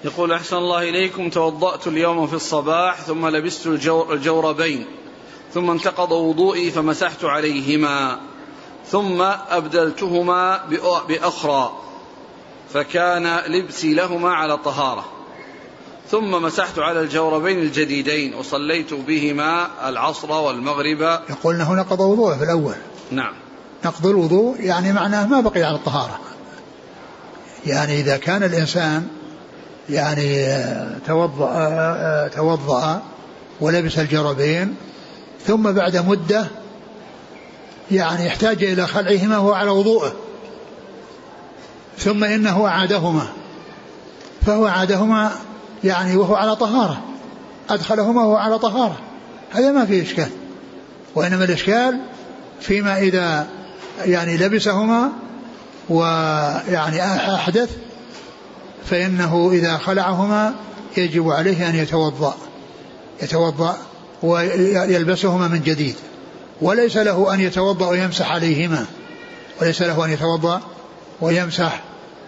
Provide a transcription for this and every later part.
يقول أحسن الله إليكم، توضأت اليوم في الصباح ثم لبست الجوربين ثم انتقض وضوئي فمسحت عليهما ثم أبدلتهما بأخرى فكان لبسي لهما على طهارة، ثم مسحت على الجوربين الجديدين وصليت بهما العصر والمغرب. يقول أنه نقض وضوءه في الأول. نعم. نقض الوضوء يعني معناه ما بقي على الطهارة. يعني إذا كان الإنسان يعني توضأ ولبس الجوربين ثم بعد مدة يعني يحتاج إلى خلعهما وهو على وضوءه، ثم إنه أعادهما، فهو أعادهما يعني وهو على طهارة، أدخلهما وهو على طهارة، هذا ما فيه إشكال. وإنما الإشكال فيما إذا يعني لبسهما ويعني أحدث، فإنه إذا خلعهما يجب عليه أن يتوضأ ويلبسهما من جديد، وليس له أن يتوضأ ويمسح عليهما، وليس له أن يتوضأ ويمسح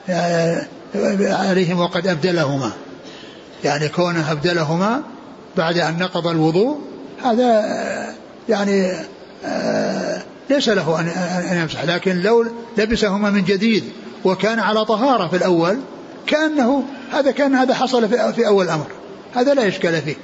عليهما وقد أبدلهما، يعني كونه أبدلهما بعد أن نقض الوضوء هذا يعني ليس له أن يمسح. لكن لو لبسهما من جديد وكان على طهارة في الأول كأنه هذا حصل في أول الأمر، هذا لا إشكال فيه.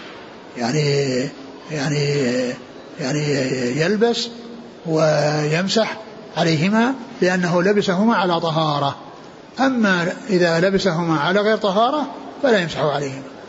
يعني يلبس ويمسح عليهما لأنه لبسهما على طهارة. أما إذا لبسهما على غير طهارة فلا يمسح عليهما.